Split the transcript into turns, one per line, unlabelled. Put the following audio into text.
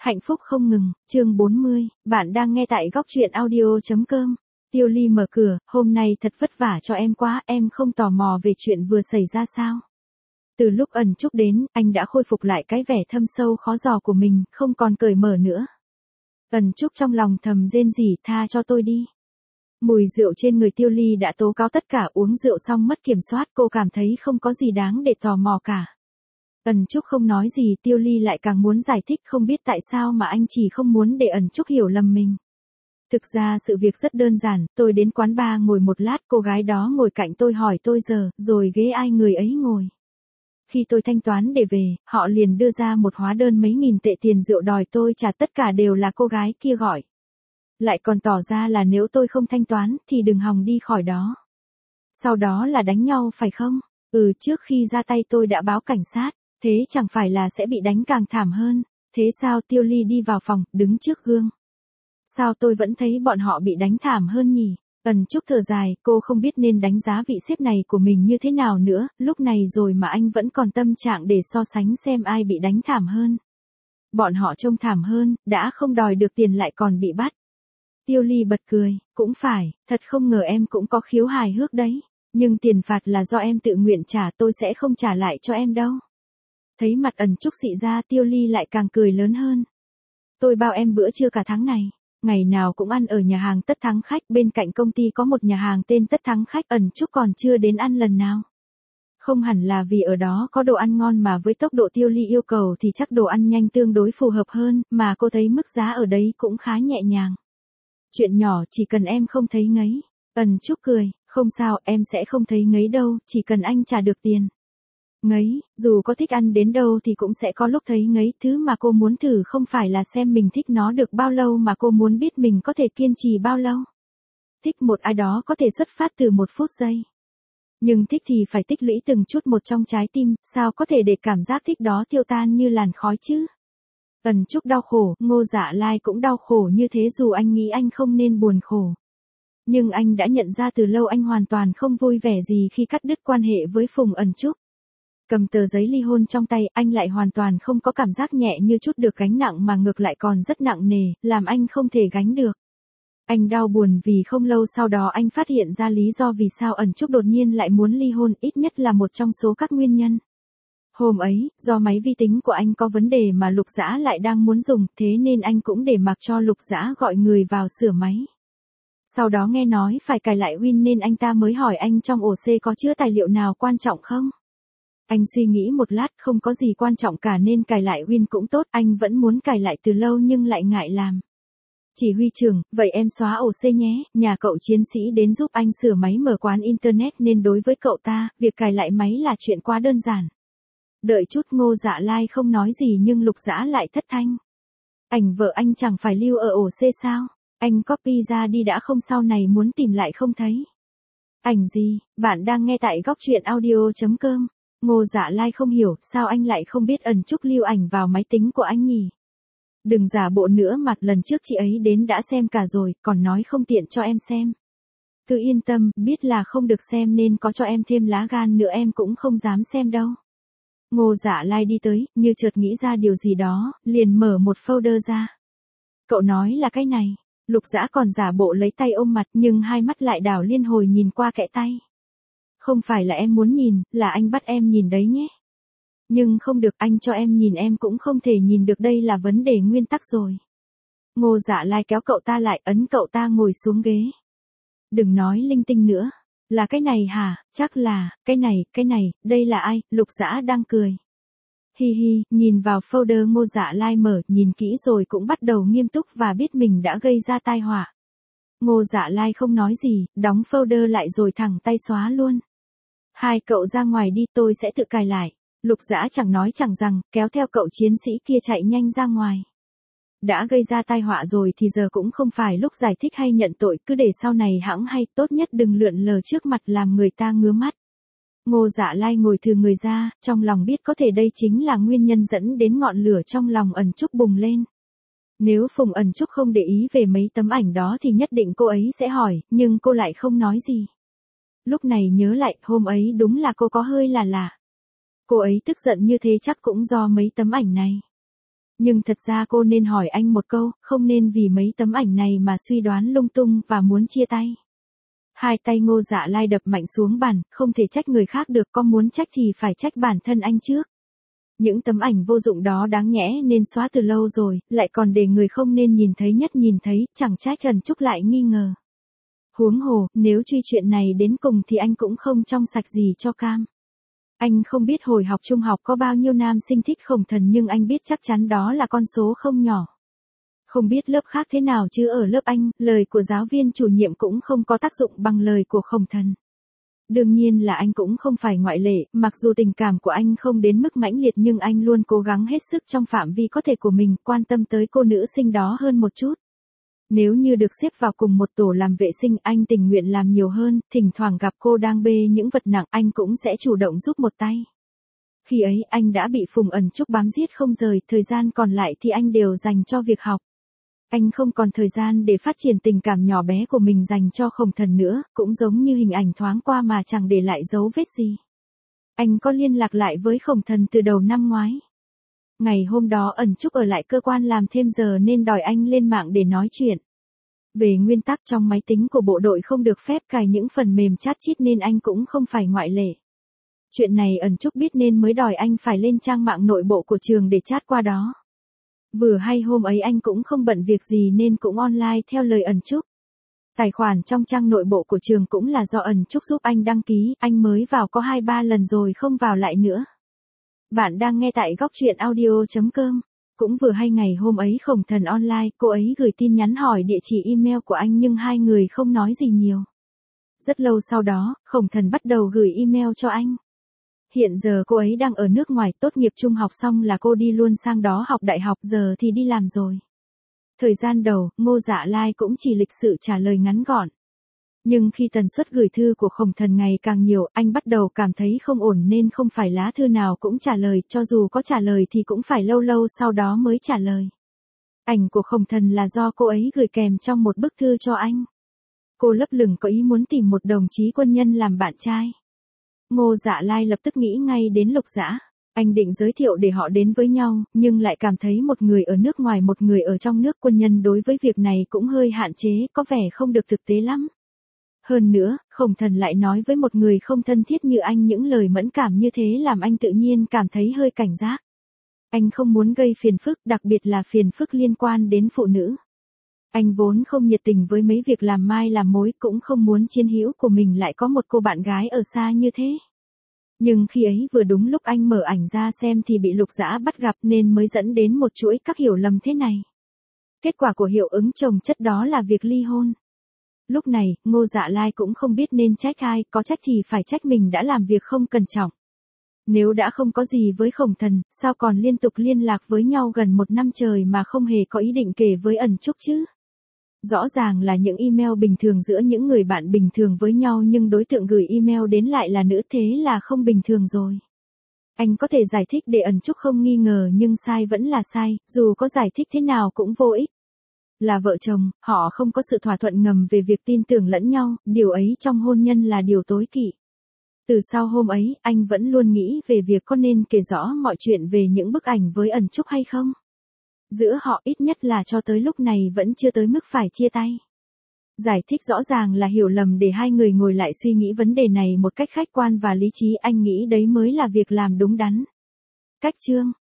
Hạnh phúc không ngừng, chương 40, bạn đang nghe tại góc truyện audio.com. Tiêu Ly mở cửa, hôm nay thật vất vả cho em quá, em không tò mò về chuyện vừa xảy ra sao? Từ lúc Ẩn Trúc đến, anh đã khôi phục lại cái vẻ thâm sâu khó dò của mình, không còn cởi mở nữa. Ẩn Trúc trong lòng thầm rên rỉ, tha cho tôi đi. Mùi rượu trên người Tiêu Ly đã tố cáo tất cả, uống rượu xong mất kiểm soát, cô cảm thấy không có gì đáng để tò mò cả. Ẩn Trúc không nói gì, Tiêu Ly lại càng muốn giải thích, không biết tại sao mà anh chỉ không muốn để Ẩn Trúc hiểu lầm mình. Thực ra sự việc rất đơn giản, tôi đến quán bar ngồi một lát, cô gái đó ngồi cạnh tôi hỏi tôi giờ, rồi ghế ai người ấy ngồi. Khi tôi thanh toán để về, họ liền đưa ra một hóa đơn mấy nghìn tệ tiền rượu đòi tôi trả, tất cả đều là cô gái kia gọi. Lại còn tỏ ra là nếu tôi không thanh toán, thì đừng hòng đi khỏi đó. Sau đó là đánh nhau phải không? Trước khi ra tay tôi đã báo cảnh sát. Thế chẳng phải là sẽ bị đánh càng thảm hơn. Thế sao? Tiêu Ly đi vào phòng, đứng trước gương. Sao tôi vẫn thấy bọn họ bị đánh thảm hơn nhỉ? Ẩn Trúc thở dài, cô không biết nên đánh giá vị sếp này của mình như thế nào nữa, lúc này rồi mà anh vẫn còn tâm trạng để so sánh xem ai bị đánh thảm hơn. Bọn họ trông thảm hơn, đã không đòi được tiền lại còn bị bắt. Tiêu Ly bật cười, cũng phải, thật không ngờ em cũng có khiếu hài hước đấy. Nhưng tiền phạt là do em tự nguyện trả, tôi sẽ không trả lại cho em đâu. Thấy mặt Ẩn Trúc xị ra, Tiêu Ly lại càng cười lớn hơn. Tôi bao em bữa trưa cả tháng này. Ngày nào cũng ăn ở nhà hàng Tất Thắng Khách, bên cạnh công ty có một nhà hàng tên Tất Thắng Khách, Ẩn Trúc còn chưa đến ăn lần nào. Không hẳn là vì ở đó có đồ ăn ngon, mà với tốc độ Tiêu Ly yêu cầu thì chắc đồ ăn nhanh tương đối phù hợp hơn, mà cô thấy mức giá ở đấy cũng khá nhẹ nhàng. Chuyện nhỏ, chỉ cần em không thấy ngấy. Ẩn Trúc cười, không sao, em sẽ không thấy ngấy đâu, chỉ cần anh trả được tiền. Ngấy, dù có thích ăn đến đâu thì cũng sẽ có lúc thấy ngấy, thứ mà cô muốn thử không phải là xem mình thích nó được bao lâu, mà cô muốn biết mình có thể kiên trì bao lâu. Thích một ai đó có thể xuất phát từ 1 phút giây. Nhưng thích thì phải tích lũy từng chút một trong trái tim, sao có thể để cảm giác thích đó tiêu tan như làn khói chứ? Ẩn Trúc đau khổ, Ngô Dạ Lai cũng đau khổ như thế, dù anh nghĩ anh không nên buồn khổ. Nhưng anh đã nhận ra từ lâu anh hoàn toàn không vui vẻ gì khi cắt đứt quan hệ với Phùng Ẩn Trúc. Cầm tờ giấy ly hôn trong tay, anh lại hoàn toàn không có cảm giác nhẹ như chút được gánh nặng, mà ngược lại còn rất nặng nề, làm anh không thể gánh được. Anh đau buồn vì không lâu sau đó anh phát hiện ra lý do vì sao Ẩn Trúc đột nhiên lại muốn ly hôn, ít nhất là một trong số các nguyên nhân. Hôm ấy, do máy vi tính của anh có vấn đề mà Lục Dã lại đang muốn dùng, thế nên anh cũng để mặc cho Lục Dã gọi người vào sửa máy. Sau đó nghe nói phải cài lại Win nên anh ta mới hỏi anh trong ổ C có chứa tài liệu nào quan trọng không. Anh suy nghĩ một lát, không có gì quan trọng cả nên cài lại Win cũng tốt, anh vẫn muốn cài lại từ lâu nhưng lại ngại làm. Chỉ huy trưởng, vậy em xóa ổ C nhé, nhà cậu chiến sĩ đến giúp anh sửa máy mở quán internet nên đối với cậu ta, việc cài lại máy là chuyện quá đơn giản. Đợi chút, Ngô Dạ Lai không nói gì nhưng Lục Dã lại thất thanh. Ảnh vợ anh chẳng phải lưu ở ổ C sao? Anh copy ra đi đã, không sau này muốn tìm lại không thấy. Ảnh gì? Bạn đang nghe tại góc truyện audio.com. Ngô Dạ Lai không hiểu, sao anh lại không biết Ẩn Trúc lưu ảnh vào máy tính của anh nhỉ? Đừng giả bộ nữa, mặt lần trước chị ấy đến đã xem cả rồi, còn nói không tiện cho em xem. Cứ yên tâm, biết là không được xem nên có cho em thêm lá gan nữa em cũng không dám xem đâu. Ngô Dạ Lai đi tới, như chợt nghĩ ra điều gì đó, liền mở một folder ra. Cậu nói là cái này. Lục Dã còn giả bộ lấy tay ôm mặt, nhưng hai mắt lại đảo liên hồi nhìn qua kẽ tay. Không phải là em muốn nhìn, là anh bắt em nhìn đấy nhé. Nhưng không được, anh cho em nhìn em cũng không thể nhìn được, đây là vấn đề nguyên tắc rồi. Ngô Dạ Lai kéo cậu ta lại, ấn cậu ta ngồi xuống ghế. Đừng nói linh tinh nữa. Là cái này hả? Chắc là, cái này, đây là ai? Lục Dã đang cười. Hi hi, nhìn vào folder Ngô Dạ Lai mở, nhìn kỹ rồi cũng bắt đầu nghiêm túc và biết mình đã gây ra tai họa. Ngô Dạ Lai không nói gì, đóng folder lại rồi thẳng tay xóa luôn. Hai cậu ra ngoài đi, tôi sẽ tự cài lại. Lục Dã chẳng nói chẳng rằng, kéo theo cậu chiến sĩ kia chạy nhanh ra ngoài. Đã gây ra tai họa rồi thì giờ cũng không phải lúc giải thích hay nhận tội, cứ để sau này hẵng hay, tốt nhất đừng lượn lờ trước mặt làm người ta ngứa mắt. Ngô Dạ Lai ngồi thừ người ra, trong lòng biết có thể đây chính là nguyên nhân dẫn đến ngọn lửa trong lòng Ẩn Trúc bùng lên. Nếu Phùng Ẩn Trúc không để ý về mấy tấm ảnh đó thì nhất định cô ấy sẽ hỏi, nhưng cô lại không nói gì. Lúc này nhớ lại, hôm ấy đúng là cô có hơi là lạ. Cô ấy tức giận như thế chắc cũng do mấy tấm ảnh này. Nhưng thật ra cô nên hỏi anh một câu, không nên vì mấy tấm ảnh này mà suy đoán lung tung và muốn chia tay. Hai tay Ngô Dạ Lai đập mạnh xuống bàn, không thể trách người khác được, có muốn trách thì phải trách bản thân anh trước. Những tấm ảnh vô dụng đó đáng nhẽ nên xóa từ lâu rồi, lại còn để người không nên nhìn thấy nhất nhìn thấy, chẳng trách Ẩn Trúc lại nghi ngờ. Huống hồ, nếu truy chuyện này đến cùng thì anh cũng không trong sạch gì cho cam. Anh không biết hồi học trung học có bao nhiêu nam sinh thích Khổng Thần nhưng anh biết chắc chắn đó là con số không nhỏ. Không biết lớp khác thế nào chứ ở lớp anh, lời của giáo viên chủ nhiệm cũng không có tác dụng bằng lời của Khổng Thần. Đương nhiên là anh cũng không phải ngoại lệ, mặc dù tình cảm của anh không đến mức mãnh liệt nhưng anh luôn cố gắng hết sức trong phạm vi có thể của mình, quan tâm tới cô nữ sinh đó hơn một chút. Nếu như được xếp vào cùng một tổ làm vệ sinh, anh tình nguyện làm nhiều hơn, thỉnh thoảng gặp cô đang bê những vật nặng, anh cũng sẽ chủ động giúp một tay. Khi ấy, anh đã bị Phùng Ẩn Trúc bám giết không rời, thời gian còn lại thì anh đều dành cho việc học. Anh không còn thời gian để phát triển tình cảm nhỏ bé của mình dành cho Khổng Thần nữa, cũng giống như hình ảnh thoáng qua mà chẳng để lại dấu vết gì. Anh có liên lạc lại với Khổng Thần từ đầu năm ngoái. Ngày hôm đó Ẩn Trúc ở lại cơ quan làm thêm giờ nên đòi anh lên mạng để nói chuyện. Về nguyên tắc trong máy tính của bộ đội không được phép cài những phần mềm chat chít nên anh cũng không phải ngoại lệ. Chuyện này Ẩn Trúc biết nên mới đòi anh phải lên trang mạng nội bộ của trường để chat qua đó. Vừa hay hôm ấy anh cũng không bận việc gì nên cũng online theo lời Ẩn Trúc. Tài khoản trong trang nội bộ của trường cũng là do Ẩn Trúc giúp anh đăng ký, anh mới vào có 2-3 lần rồi không vào lại nữa. Bạn đang nghe tại góc truyện audio.com. Cũng vừa hay ngày hôm ấy Khổng Thần online, cô ấy gửi tin nhắn hỏi địa chỉ email của anh nhưng hai người không nói gì nhiều. Rất lâu sau đó, Khổng Thần bắt đầu gửi email cho anh. Hiện giờ cô ấy đang ở nước ngoài, tốt nghiệp trung học xong là cô đi luôn sang đó học đại học, giờ thì đi làm rồi. Thời gian đầu, Ngô Dạ Lai cũng chỉ lịch sự trả lời ngắn gọn. Nhưng khi tần suất gửi thư của Khổng Thần ngày càng nhiều, anh bắt đầu cảm thấy không ổn nên không phải lá thư nào cũng trả lời, cho dù có trả lời thì cũng phải lâu lâu sau đó mới trả lời. Ảnh của Khổng Thần là do cô ấy gửi kèm trong một bức thư cho anh. Cô lấp lửng có ý muốn tìm một đồng chí quân nhân làm bạn trai. Ngô Dạ Lai lập tức nghĩ ngay đến Lục Dã. Anh định giới thiệu để họ đến với nhau, nhưng lại cảm thấy một người ở nước ngoài một người ở trong nước, quân nhân đối với việc này cũng hơi hạn chế, có vẻ không được thực tế lắm. Hơn nữa, Khổng Thần lại nói với một người không thân thiết như anh những lời mẫn cảm như thế làm anh tự nhiên cảm thấy hơi cảnh giác. Anh không muốn gây phiền phức, đặc biệt là phiền phức liên quan đến phụ nữ. Anh vốn không nhiệt tình với mấy việc làm mai làm mối, cũng không muốn chiến hữu của mình lại có một cô bạn gái ở xa như thế. Nhưng khi ấy vừa đúng lúc anh mở ảnh ra xem thì bị Lục Dã bắt gặp nên mới dẫn đến một chuỗi các hiểu lầm thế này. Kết quả của hiệu ứng chồng chất đó là việc ly hôn. Lúc này, Ngô Dạ Lai cũng không biết nên trách ai, có trách thì phải trách mình đã làm việc không cẩn trọng. Nếu đã không có gì với Khổng Thần, sao còn liên tục liên lạc với nhau gần 1 năm trời mà không hề có ý định kể với Ẩn Trúc chứ? Rõ ràng là những email bình thường giữa những người bạn bình thường với nhau nhưng đối tượng gửi email đến lại là nữ, thế là không bình thường rồi. Anh có thể giải thích để Ẩn Trúc không nghi ngờ nhưng sai vẫn là sai, dù có giải thích thế nào cũng vô ích. Là vợ chồng, họ không có sự thỏa thuận ngầm về việc tin tưởng lẫn nhau, điều ấy trong hôn nhân là điều tối kỵ. Từ sau hôm ấy, anh vẫn luôn nghĩ về việc có nên kể rõ mọi chuyện về những bức ảnh với Ẩn Trúc hay không. Giữa họ ít nhất là cho tới lúc này vẫn chưa tới mức phải chia tay. Giải thích rõ ràng là hiểu lầm để hai người ngồi lại suy nghĩ vấn đề này một cách khách quan và lý trí, anh nghĩ đấy mới là việc làm đúng đắn. Cách chương